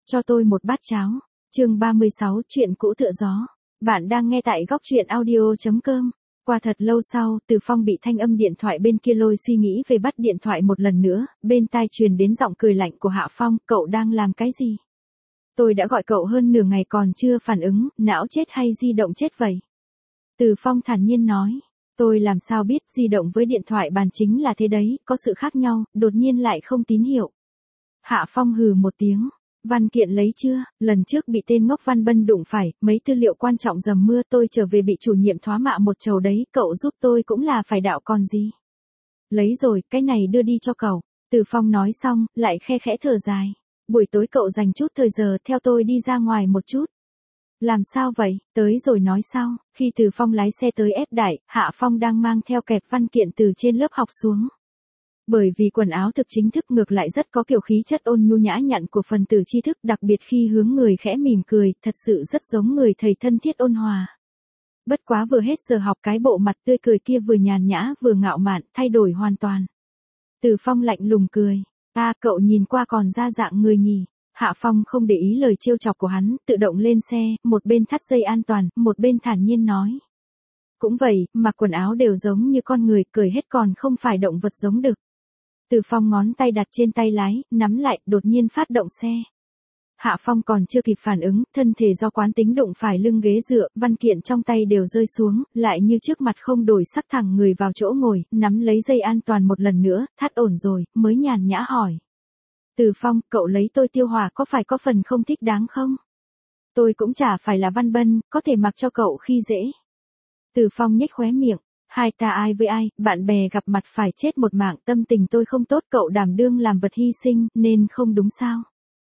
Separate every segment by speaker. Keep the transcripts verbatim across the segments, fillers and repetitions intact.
Speaker 1: Cho tôi một bát cháo. Chương ba mươi sáu, chuyện cũ tựa gió. Bạn đang nghe tại góc truyện audio chấm com. Qua thật lâu sau, Từ Phong bị thanh âm điện thoại bên kia lôi suy nghĩ về bắt điện thoại một lần nữa, bên tai truyền đến giọng cười lạnh của Hạ Phong, cậu đang làm cái gì? Tôi đã gọi cậu hơn nửa ngày còn chưa phản ứng, não chết hay di động chết vậy? Từ Phong thản nhiên nói, tôi làm sao biết, di động với điện thoại bàn chính là thế đấy, có sự khác nhau, đột nhiên lại không tín hiệu. Hạ Phong hừ một tiếng. Văn kiện lấy chưa, lần trước bị tên ngốc Văn Bân đụng phải, mấy tư liệu quan trọng dầm mưa tôi trở về bị chủ nhiệm thoá mạ một chầu đấy, cậu giúp tôi cũng là phải đạo còn gì. Lấy rồi, cái này đưa đi cho cậu. Từ Phong nói xong, lại khe khẽ thở dài. Buổi tối cậu dành chút thời giờ theo tôi đi ra ngoài một chút. Làm sao vậy, tới rồi nói sau, khi Từ Phong lái xe tới ép đại, Hạ Phong đang mang theo kẹp văn kiện từ trên lớp học xuống. Bởi vì quần áo thực chính thức ngược lại rất có kiểu khí chất ôn nhu nhã nhặn của phần tử tri thức, đặc biệt khi hướng người khẽ mỉm cười, thật sự rất giống người thầy thân thiết ôn hòa. Bất quá vừa hết giờ học cái bộ mặt tươi cười kia vừa nhàn nhã vừa ngạo mạn, thay đổi hoàn toàn. Từ Phong lạnh lùng cười, "A, cậu nhìn qua còn ra dạng người nhỉ?" Hạ Phong không để ý lời trêu chọc của hắn, tự động lên xe, một bên thắt dây an toàn, một bên thản nhiên nói. Cũng vậy, mặc quần áo đều giống như con người, cười hết còn không phải động vật giống đực. Từ Phong ngón tay đặt trên tay lái, nắm lại, đột nhiên phát động xe. Hạ Phong còn chưa kịp phản ứng, thân thể do quán tính đụng phải lưng ghế dựa, văn kiện trong tay đều rơi xuống, lại như trước mặt không đổi sắc thẳng người vào chỗ ngồi, nắm lấy dây an toàn một lần nữa, thắt ổn rồi, mới nhàn nhã hỏi. Từ Phong, cậu lấy tôi tiêu hòa có phải có phần không thích đáng không? Tôi cũng chả phải là Văn Bân, có thể mặc cho cậu khi dễ. Từ Phong nhếch khóe miệng. Hai ta ai với ai, bạn bè gặp mặt phải chết một mạng, tâm tình tôi không tốt, cậu đảm đương làm vật hy sinh, nên không đúng sao?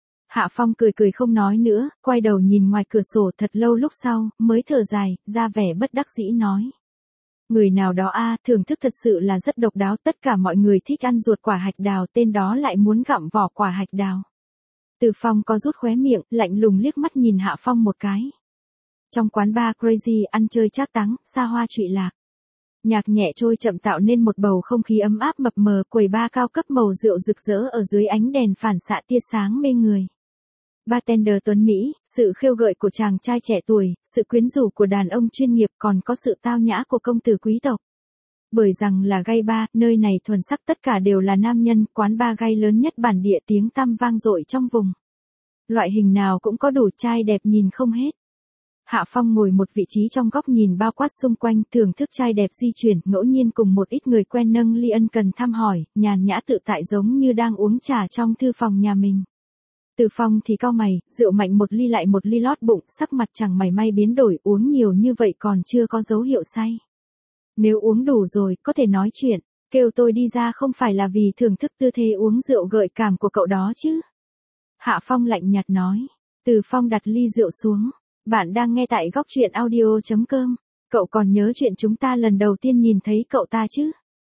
Speaker 1: Hạ Phong cười cười không nói nữa, quay đầu nhìn ngoài cửa sổ thật lâu lúc sau, mới thở dài, ra vẻ bất đắc dĩ nói. Người nào đó a, thưởng thức thật sự là rất độc đáo, tất cả mọi người thích ăn ruột quả hạch đào, tên đó lại muốn gặm vỏ quả hạch đào. Từ Phong có rút khóe miệng, lạnh lùng liếc mắt nhìn Hạ Phong một cái. Trong quán bar Crazy ăn chơi trác táng, xa hoa trụy lạc. Nhạc nhẹ trôi chậm tạo nên một bầu không khí ấm áp mập mờ, quầy bar cao cấp màu rượu rực rỡ ở dưới ánh đèn phản xạ tia sáng mê người. Bartender tuấn Mỹ, sự khêu gợi của chàng trai trẻ tuổi, sự quyến rũ của đàn ông chuyên nghiệp, còn có sự tao nhã của công tử quý tộc. Bởi rằng là gay bar, nơi này thuần sắc tất cả đều là nam nhân, quán bar gay lớn nhất bản địa, tiếng tăm vang dội trong vùng. Loại hình nào cũng có đủ, trai đẹp nhìn không hết. Hạ Phong ngồi một vị trí trong góc nhìn bao quát xung quanh, thưởng thức trai đẹp di chuyển, ngẫu nhiên cùng một ít người quen nâng ly ân cần thăm hỏi, nhàn nhã tự tại giống như đang uống trà trong thư phòng nhà mình. Từ Phong thì cau mày, rượu mạnh một ly lại một ly lót bụng, sắc mặt chẳng mảy may biến đổi, uống nhiều như vậy còn chưa có dấu hiệu say. Nếu uống đủ rồi, có thể nói chuyện, kêu tôi đi ra không phải là vì thưởng thức tư thế uống rượu gợi cảm của cậu đó chứ. Hạ Phong lạnh nhạt nói. Từ Phong đặt ly rượu xuống. Bạn đang nghe tại góc truyện audio chấm com. Cậu còn nhớ chuyện chúng ta lần đầu tiên nhìn thấy cậu ta chứ?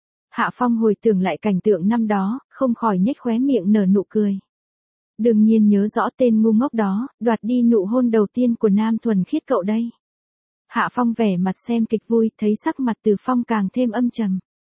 Speaker 1: Hạ Phong hồi tưởng lại cảnh tượng năm đó, không khỏi nhếch khóe miệng nở nụ cười. Đương nhiên nhớ rõ tên ngu ngốc đó, đoạt đi nụ hôn đầu tiên của nam thuần khiết cậu đây. Hạ Phong vẻ mặt xem kịch vui, thấy sắc mặt Từ Phong càng thêm âm trầm.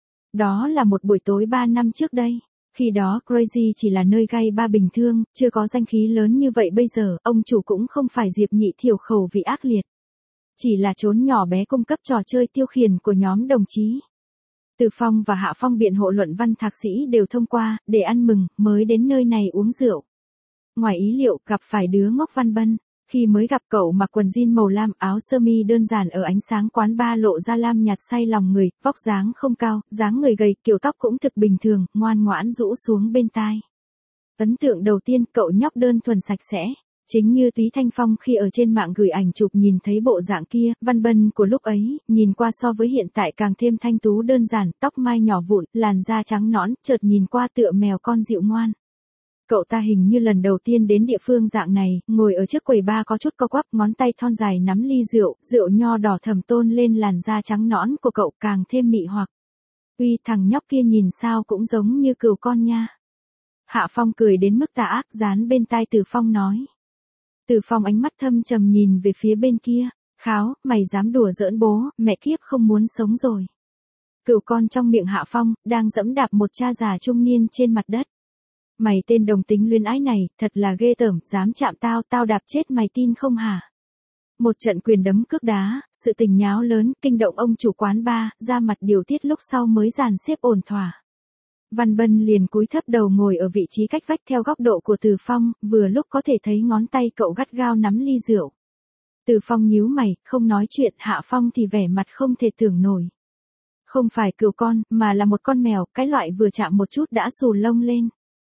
Speaker 1: Đó là một buổi tối ba năm trước đây. Khi đó Crazy chỉ là nơi gay bar bình thường, chưa có danh khí lớn như vậy bây giờ, ông chủ cũng không phải Diệp Nhị Thiểu khẩu vị ác liệt. Chỉ là chốn nhỏ bé cung cấp trò chơi tiêu khiển của nhóm đồng chí. Từ Phong và Hạ Phong biện hộ luận văn thạc sĩ đều thông qua, để ăn mừng, mới đến nơi này uống rượu. Ngoài ý liệu, gặp phải đứa ngốc Văn Bân. Khi mới gặp cậu mặc quần jean màu lam, áo sơ mi đơn giản ở ánh sáng quán bar lộ ra lam nhạt say lòng người, vóc dáng không cao, dáng người gầy, kiểu tóc cũng thực bình thường, ngoan ngoãn rũ xuống bên tai. Ấn tượng đầu tiên, cậu nhóc đơn thuần sạch sẽ. Chính như Túy Thanh Phong khi ở trên mạng gửi ảnh chụp nhìn thấy bộ dạng kia, Văn Bân của lúc ấy, nhìn qua so với hiện tại càng thêm thanh tú đơn giản, tóc mai nhỏ vụn, làn da trắng nõn, chợt nhìn qua tựa mèo con dịu ngoan. Cậu ta hình như lần đầu tiên đến địa phương dạng này, ngồi ở trước quầy bar có chút co quắp, ngón tay thon dài nắm ly rượu, rượu nho đỏ thầm tôn lên làn da trắng nõn của cậu càng thêm mị hoặc. Uy, thằng nhóc kia nhìn sao cũng giống như cừu con nha. Hạ Phong cười đến mức tà ác, dán bên tai Từ Phong nói. Từ Phong ánh mắt thâm trầm nhìn về phía bên kia, kháo, mày dám đùa giỡn bố, mẹ kiếp không muốn sống rồi. Cừu con trong miệng Hạ Phong, đang dẫm đạp một cha già trung niên trên mặt đất. Mày tên đồng tính luyến ái này, thật là ghê tởm, dám chạm tao, tao đạp chết mày tin không hả? Một trận quyền đấm cước đá, sự tình nháo lớn, kinh động ông chủ quán bar, ra mặt điều tiết lúc sau mới dàn xếp ổn thỏa. Văn Bân liền cúi thấp đầu ngồi ở vị trí cách vách theo góc độ của Từ Phong, vừa lúc có thể thấy ngón tay cậu gắt gao nắm ly rượu. Từ Phong nhíu mày, không nói chuyện, Hạ Phong thì vẻ mặt không thể tưởng nổi. Không phải cừu con, mà là một con mèo, cái loại vừa chạm một chút đã xù lông lên.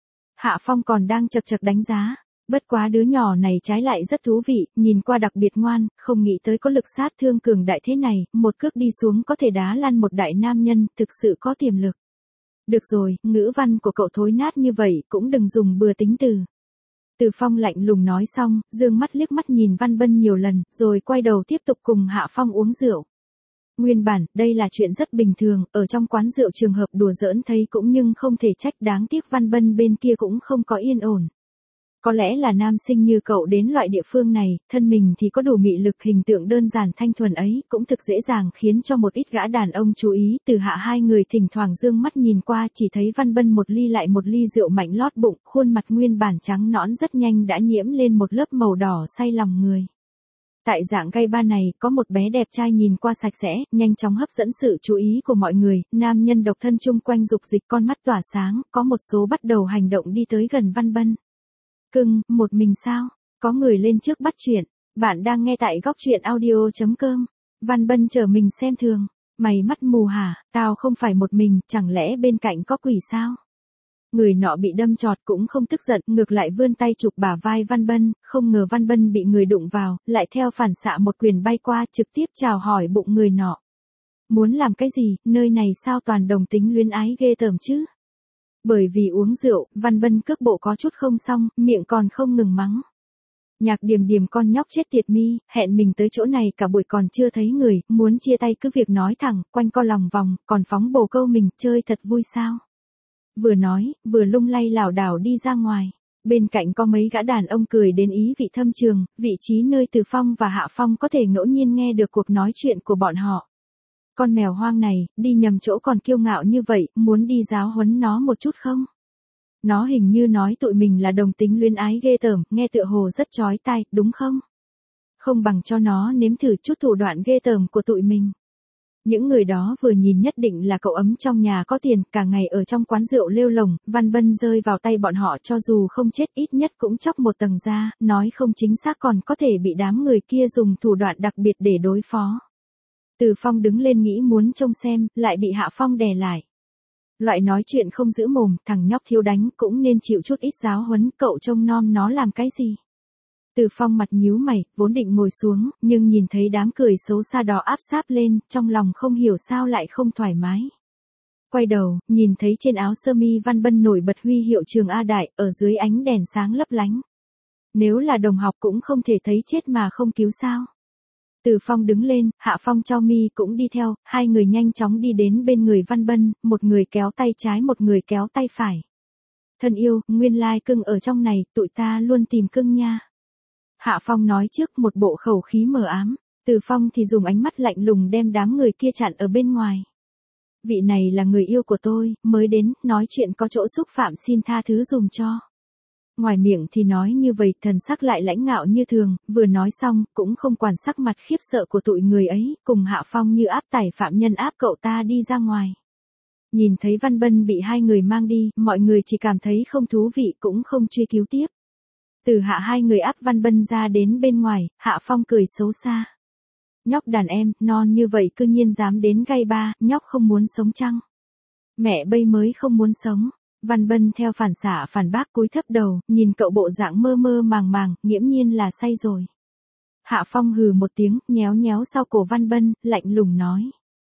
Speaker 1: Hạ Phong còn đang chật chật đánh giá. Bất quá đứa nhỏ này trái lại rất thú vị, nhìn qua đặc biệt ngoan, không nghĩ tới có lực sát thương cường đại thế này, một cước đi xuống có thể đá lăn một đại nam nhân, thực sự có tiềm lực. Được rồi, ngữ văn của cậu thối nát như vậy, cũng đừng dùng bừa tính từ. Từ Phong lạnh lùng nói xong, dương mắt liếc mắt nhìn Văn Bân nhiều lần, rồi quay đầu tiếp tục cùng Hạ Phong uống rượu. Nguyên bản, đây là chuyện rất bình thường, ở trong quán rượu trường hợp đùa giỡn thấy cũng nhưng không thể trách, đáng tiếc Văn Bân bên kia cũng không có yên ổn. Có lẽ là nam sinh như cậu đến loại địa phương này, thân mình thì có đủ mị lực, hình tượng đơn giản thanh thuần ấy, cũng thực dễ dàng khiến cho một ít gã đàn ông chú ý. Từ Hạ hai người thỉnh thoảng dương mắt nhìn qua, chỉ thấy Văn Bân một ly lại một ly rượu mạnh lót bụng, khuôn mặt nguyên bản trắng nõn rất nhanh đã nhiễm lên một lớp màu đỏ say lòng người. Tại dạng gay bar này, có một bé đẹp trai nhìn qua sạch sẽ, nhanh chóng hấp dẫn sự chú ý của mọi người, nam nhân độc thân chung quanh dục dịch, con mắt tỏa sáng, có một số bắt đầu hành động đi tới gần Văn Bân. Cưng, một mình sao? Có người lên trước bắt chuyện. Bạn đang nghe tại góc truyện audio chấm com. Văn Bân chờ mình xem thường. Mày mắt mù hả? Tao không phải một mình, chẳng lẽ bên cạnh có quỷ sao? Người nọ bị đâm chọt cũng không tức giận, ngược lại vươn tay chụp bả vai Văn Bân, không ngờ Văn Bân bị người đụng vào, lại theo phản xạ một quyền bay qua, trực tiếp chào hỏi bụng người nọ. Muốn làm cái gì, nơi này sao toàn đồng tính luyến ái ghê tởm chứ? Bởi vì uống rượu, Văn Bân cước bộ có chút không xong, miệng còn không ngừng mắng. Nhạc Điềm Điềm con nhóc chết tiệt mi, hẹn mình tới chỗ này cả buổi còn chưa thấy người, muốn chia tay cứ việc nói thẳng, quanh co lòng vòng, còn phóng bồ câu mình, chơi thật vui sao? Vừa nói, vừa lung lay lảo đảo đi ra ngoài. Bên cạnh có mấy gã đàn ông cười đến ý vị thâm trường, vị trí nơi Từ Phong và Hạ Phong có thể ngẫu nhiên nghe được cuộc nói chuyện của bọn họ. Con mèo hoang này, đi nhầm chỗ còn kiêu ngạo như vậy, muốn đi giáo huấn nó một chút không? Nó hình như nói tụi mình là đồng tính luyến ái ghê tởm, nghe tựa hồ rất chói tai, đúng không? Không bằng cho nó nếm thử chút thủ đoạn ghê tởm của tụi mình. Những người đó vừa nhìn nhất định là cậu ấm trong nhà có tiền, cả ngày ở trong quán rượu lêu lồng, Văn Bân rơi vào tay bọn họ cho dù không chết ít nhất cũng chóc một tầng da, nói không chính xác còn có thể bị đám người kia dùng thủ đoạn đặc biệt để đối phó. Từ Phong đứng lên nghĩ muốn trông xem, lại bị Hạ Phong đè lại. Loại nói chuyện không giữ mồm, thằng nhóc thiếu đánh cũng nên chịu chút ít giáo huấn, cậu trông nom nó làm cái gì? Từ Phong mặt nhíu mày, vốn định ngồi xuống, nhưng nhìn thấy đám cười xấu xa đó áp sát lên, trong lòng không hiểu sao lại không thoải mái. Quay đầu, nhìn thấy trên áo sơ mi Văn Bân nổi bật huy hiệu trường A Đại, ở dưới ánh đèn sáng lấp lánh. Nếu là đồng học cũng không thể thấy chết mà không cứu sao. Từ Phong đứng lên, Hạ Phong Chao Mi cũng đi theo, hai người nhanh chóng đi đến bên người Văn Bân, một người kéo tay trái một người kéo tay phải. Thân yêu, nguyên lai cưng ở trong này, tụi ta luôn tìm cưng nha. Hạ Phong nói trước một bộ khẩu khí mờ ám, Từ Phong thì dùng ánh mắt lạnh lùng đem đám người kia chặn ở bên ngoài. Vị này là người yêu của tôi, mới đến, nói chuyện có chỗ xúc phạm xin tha thứ dùm cho. Ngoài miệng thì nói như vậy, thần sắc lại lãnh ngạo như thường, vừa nói xong, cũng không quản sắc mặt khiếp sợ của tụi người ấy, cùng Hạ Phong như áp tải phạm nhân áp cậu ta đi ra ngoài. Nhìn thấy Văn Bân bị hai người mang đi, mọi người chỉ cảm thấy không thú vị cũng không truy cứu tiếp. Từ Hạ hai người áp Văn Bân ra đến bên ngoài, Hạ Phong cười xấu xa. Nhóc đàn em, non như vậy cư nhiên dám đến gay bar, nhóc không muốn sống chăng? Mẹ bây mới không muốn sống. Văn Bân theo phản xạ phản bác cúi thấp đầu, nhìn cậu bộ dạng mơ mơ màng màng, nghiễm nhiên là say rồi. Hạ Phong hừ một tiếng, nhéo nhéo sau cổ Văn Bân, lạnh lùng nói.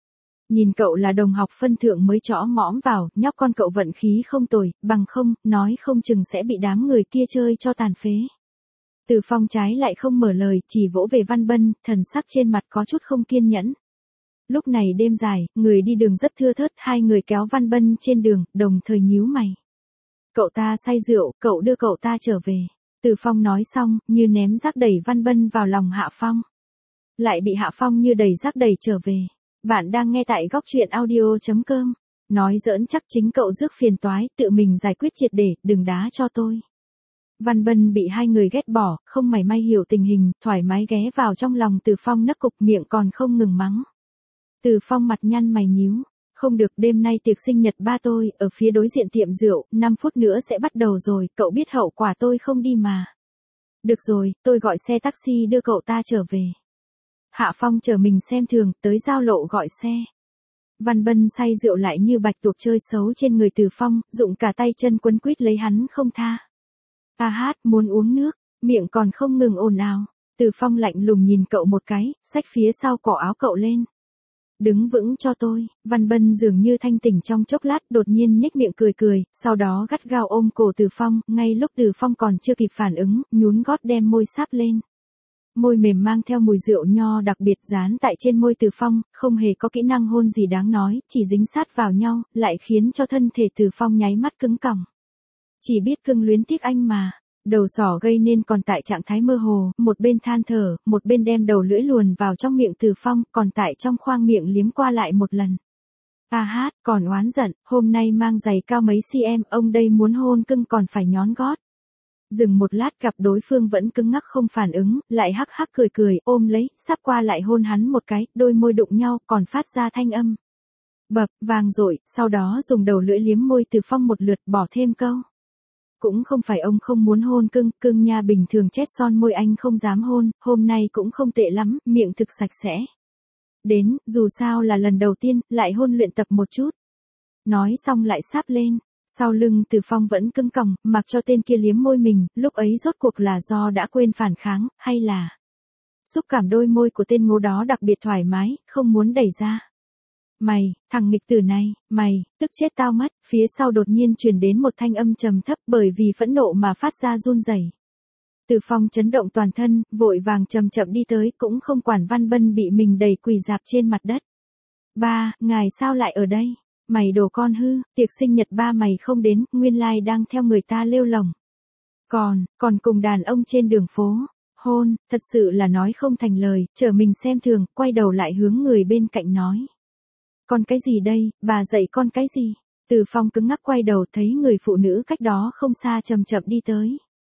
Speaker 1: Nhìn cậu là đồng học phân thượng mới chõ mõm vào, nhóc con cậu vận khí không tồi, bằng không, nói không chừng sẽ bị đám người kia chơi cho tàn phế. Từ Phong trái lại không mở lời, chỉ vỗ về Văn Bân, thần sắc trên mặt có chút không kiên nhẫn. Lúc này đêm dài, người đi đường rất thưa thớt, hai người kéo Văn Bân trên đường, đồng thời nhíu mày. Cậu ta say rượu, cậu đưa cậu ta trở về. Từ Phong nói xong, như ném rác đẩy Văn Bân vào lòng Hạ Phong. Lại bị Hạ Phong như đẩy rác đẩy trở về. Bạn đang nghe tại góc truyện audio chấm com. Nói giỡn chắc chính cậu rước phiền toái, tự mình giải quyết triệt để, đừng đá cho tôi. Văn Bân bị hai người ghét bỏ, không mảy may hiểu tình hình, thoải mái ghé vào trong lòng Từ Phong nấc cục, miệng còn không ngừng mắng. Từ Phong mặt nhăn mày nhíu. Không được, đêm nay tiệc sinh nhật ba tôi, ở phía đối diện tiệm rượu, năm phút nữa sẽ bắt đầu rồi, cậu biết hậu quả tôi không đi mà. Được rồi, tôi gọi xe taxi đưa cậu ta trở về. Hạ Phong chờ mình xem thường, tới giao lộ gọi xe. Văn Bân say rượu lại như bạch tuộc chơi xấu trên người Từ Phong, dụng cả tay chân quấn quýt lấy hắn không tha. Ta hát, muốn uống nước, miệng còn không ngừng ồn ào. Từ Phong lạnh lùng nhìn cậu một cái, xách phía sau cổ áo cậu lên. Đứng vững cho tôi. Văn Bân dường như thanh tỉnh trong chốc lát, đột nhiên nhếch miệng cười cười, sau đó gắt gao ôm cổ Từ Phong, ngay lúc Từ Phong còn chưa kịp phản ứng, nhún gót đem môi sáp lên. Môi mềm mang theo mùi rượu nho đặc biệt dán tại trên môi Từ Phong, không hề có kỹ năng hôn gì đáng nói, chỉ dính sát vào nhau, lại khiến cho thân thể Từ Phong nháy mắt cứng còng. Chỉ biết cưng luyến tiếc anh mà. Đầu sỏ gây nên còn tại trạng thái mơ hồ, một bên than thở, một bên đem đầu lưỡi luồn vào trong miệng Từ Phong, còn tại trong khoang miệng liếm qua lại một lần. Ta hát, còn oán giận, hôm nay mang giày cao mấy cm, ông đây muốn hôn cưng còn phải nhón gót. Dừng một lát gặp đối phương vẫn cứng ngắc không phản ứng, lại hắc hắc cười cười, ôm lấy, sắp qua lại hôn hắn một cái, đôi môi đụng nhau, còn phát ra thanh âm bập, vang dội, sau đó dùng đầu lưỡi liếm môi Từ Phong một lượt, bỏ thêm câu. Cũng không phải ông không muốn hôn cưng, cưng nha, bình thường chết son môi anh không dám hôn, hôm nay cũng không tệ lắm, miệng thực sạch sẽ. Đến, dù sao là lần đầu tiên, lại hôn luyện tập một chút. Nói xong lại sáp lên, sau lưng Từ Phong vẫn cứng còng, mặc cho tên kia liếm môi mình, lúc ấy rốt cuộc là do đã quên phản kháng, hay là xúc cảm đôi môi của tên ngố đó đặc biệt thoải mái, không muốn đẩy ra. Mày, thằng nghịch tử này, mày, tức chết tao mất, phía sau đột nhiên truyền đến một thanh âm trầm thấp bởi vì phẫn nộ mà phát ra run rẩy. Từ Phong chấn động toàn thân, vội vàng chậm chậm đi tới, cũng không quản Văn Bân bị mình đẩy quỳ rạp trên mặt đất. Ba, ngài sao lại ở đây? Mày đồ con hư, tiệc sinh nhật ba mày không đến, nguyên lai đang theo người ta lêu lổng. Còn, còn cùng đàn ông trên đường phố, hôn, thật sự là nói không thành lời, chờ mình xem thường, quay đầu lại hướng người bên cạnh nói. Con cái gì đây, bà dạy con cái gì? Từ Phong cứng ngắc quay đầu thấy người phụ nữ cách đó không xa chậm chậm đi tới.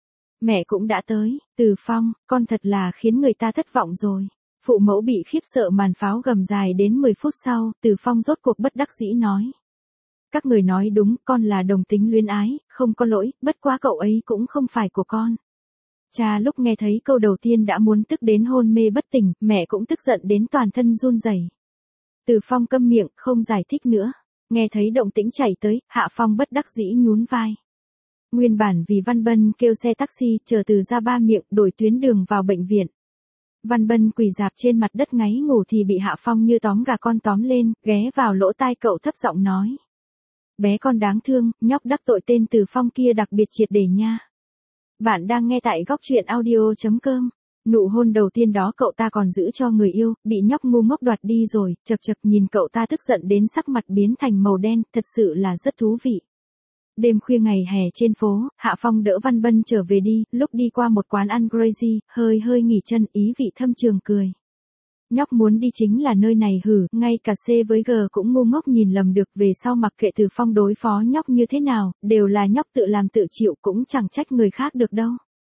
Speaker 1: Mẹ cũng đã tới, Từ Phong, con thật là khiến người ta thất vọng rồi. Phụ mẫu bị khiếp sợ màn pháo gầm dài đến mười phút sau, Từ Phong rốt cuộc bất đắc dĩ nói. Các người nói đúng, con là đồng tính luyến ái, không có lỗi, bất quá cậu ấy cũng không phải của con. Cha lúc nghe thấy câu đầu tiên đã muốn tức đến hôn mê bất tỉnh, mẹ cũng tức giận đến toàn thân run rẩy. Từ Phong câm miệng, không giải thích nữa. Nghe thấy động tĩnh chạy tới, Hạ Phong bất đắc dĩ nhún vai. Nguyên bản vì Văn Bân kêu xe taxi chờ từ ra ba miệng đổi tuyến đường vào bệnh viện. Văn Bân quỳ rạp trên mặt đất ngáy ngủ thì bị Hạ Phong như tóm gà con tóm lên, ghé vào lỗ tai cậu thấp giọng nói. Bé con đáng thương, nhóc đắc tội tên Từ Phong kia đặc biệt triệt để nha. Bạn đang nghe tại góc truyện audio chấm com. Nụ hôn đầu tiên đó cậu ta còn giữ cho người yêu, bị nhóc ngu ngốc đoạt đi rồi, chật chật nhìn cậu ta tức giận đến sắc mặt biến thành màu đen, thật sự là rất thú vị. Đêm khuya ngày hè trên phố, Hạ Phong đỡ Văn Bân trở về đi, lúc đi qua một quán ăn crazy, hơi hơi nghỉ chân, ý vị thâm trường cười. Nhóc muốn đi chính là nơi này hử, ngay cả C với G cũng ngu ngốc nhìn lầm được, về sau mặc kệ Từ Phong đối phó nhóc như thế nào, đều là nhóc tự làm tự chịu, cũng chẳng trách người khác được đâu.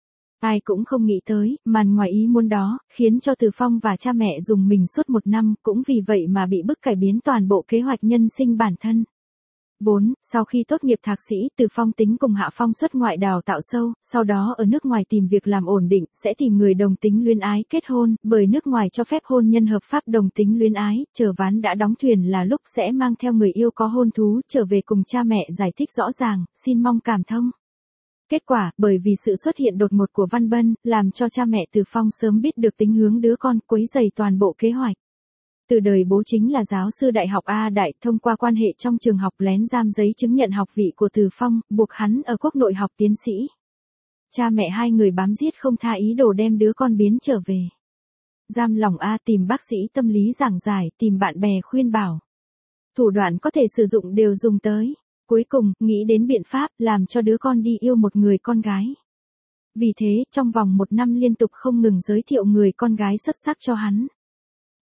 Speaker 1: Ai cũng không nghĩ tới, màn ngoài ý muốn đó, khiến cho Từ Phong và cha mẹ dùng mình suốt một năm, cũng vì vậy mà bị bức cải biến toàn bộ kế hoạch nhân sinh bản thân. Vốn, sau khi tốt nghiệp thạc sĩ, Từ Phong tính cùng Hạ Phong xuất ngoại đào tạo sâu, sau đó ở nước ngoài tìm việc làm ổn định, sẽ tìm người đồng tính luyến ái kết hôn, bởi nước ngoài cho phép hôn nhân hợp pháp đồng tính luyến ái, chờ ván đã đóng thuyền là lúc sẽ mang theo người yêu có hôn thú trở về cùng cha mẹ giải thích rõ ràng, xin mong cảm thông. Kết quả, bởi vì sự xuất hiện đột ngột của Văn Bân, làm cho cha mẹ Từ Phong sớm biết được tính hướng đứa con, quấy rầy toàn bộ kế hoạch. Từ đời bố chính là giáo sư đại học A Đại, thông qua quan hệ trong trường học lén giam giấy chứng nhận học vị của Từ Phong, buộc hắn ở quốc nội học tiến sĩ. Cha mẹ hai người bám giết không tha ý đồ đem đứa con biến trở về. Giam lòng A tìm bác sĩ tâm lý giảng giải, tìm bạn bè khuyên bảo. Thủ đoạn có thể sử dụng đều dùng tới. Cuối cùng, nghĩ đến biện pháp, làm cho đứa con đi yêu một người con gái. Vì thế, trong vòng một năm liên tục không ngừng giới thiệu người con gái xuất sắc cho hắn.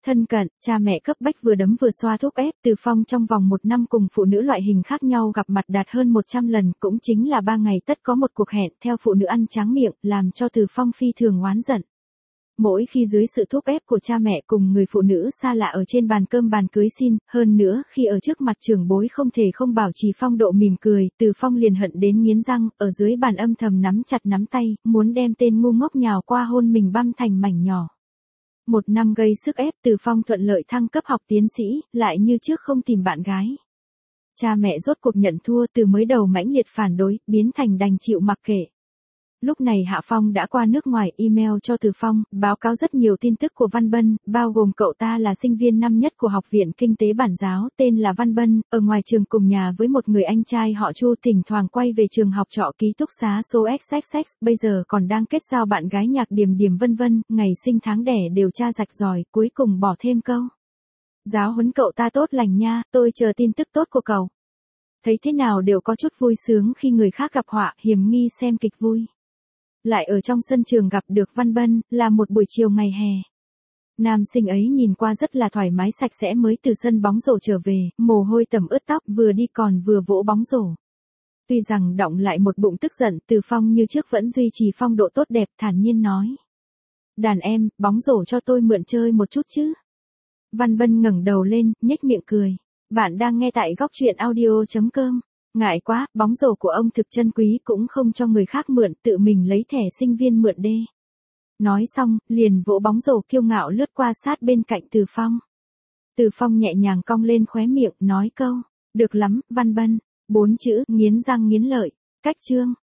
Speaker 1: Thân cận, cha mẹ cấp bách vừa đấm vừa xoa thúc ép. Từ Phong trong vòng một năm cùng phụ nữ loại hình khác nhau gặp mặt đạt hơn một trăm lần, cũng chính là ba ngày tất có một cuộc hẹn, theo phụ nữ ăn tráng miệng, làm cho Từ Phong phi thường oán giận. Mỗi khi dưới sự thúc ép của cha mẹ cùng người phụ nữ xa lạ ở trên bàn cơm bàn cưới xin, hơn nữa khi ở trước mặt trưởng bối không thể không bảo trì phong độ mỉm cười, Từ Phong liền hận đến nghiến răng, ở dưới bàn âm thầm nắm chặt nắm tay, muốn đem tên ngu ngốc nhào qua hôn mình băm thành mảnh nhỏ. Một năm gây sức ép, Từ Phong thuận lợi thăng cấp học tiến sĩ, lại như trước không tìm bạn gái. Cha mẹ rốt cuộc nhận thua, từ mới đầu mãnh liệt phản đối, biến thành đành chịu mặc kệ. Lúc này Hạ Phong đã qua nước ngoài email cho Từ Phong, báo cáo rất nhiều tin tức của Văn Bân, bao gồm cậu ta là sinh viên năm nhất của Học viện Kinh tế Bản giáo, tên là Văn Bân, ở ngoài trường cùng nhà với một người anh trai họ Chu, thỉnh thoảng quay về trường học trọ ký túc xá số ích ích ích, bây giờ còn đang kết giao bạn gái Nhạc Điểm Điểm vân vân, ngày sinh tháng đẻ đều tra rạch ròi, cuối cùng bỏ thêm câu. Giáo huấn cậu ta tốt lành nha, tôi chờ tin tức tốt của cậu. Thấy thế nào đều có chút vui sướng khi người khác gặp họa, hiểm nghi xem kịch vui. Lại ở trong sân trường gặp được Văn Bân, là một buổi chiều ngày hè. Nam sinh ấy nhìn qua rất là thoải mái sạch sẽ, mới từ sân bóng rổ trở về, mồ hôi tẩm ướt tóc, vừa đi còn vừa vỗ bóng rổ. Tuy rằng đọng lại một bụng tức giận, Từ Phong như trước vẫn duy trì phong độ tốt đẹp, thản nhiên nói. Đàn em, bóng rổ cho tôi mượn chơi một chút chứ. Văn Bân ngẩng đầu lên, nhếch miệng cười. Bạn đang nghe tại góc truyện audio chấm com. Ngại quá, bóng rổ của ông thực chân quý, cũng không cho người khác mượn, tự mình lấy thẻ sinh viên mượn đê. Nói xong, liền vỗ bóng rổ kiêu ngạo lướt qua sát bên cạnh Từ Phong. Từ Phong nhẹ nhàng cong lên khóe miệng, nói câu, được lắm, Văn Bân, bốn chữ, nghiến răng nghiến lợi, cách chương.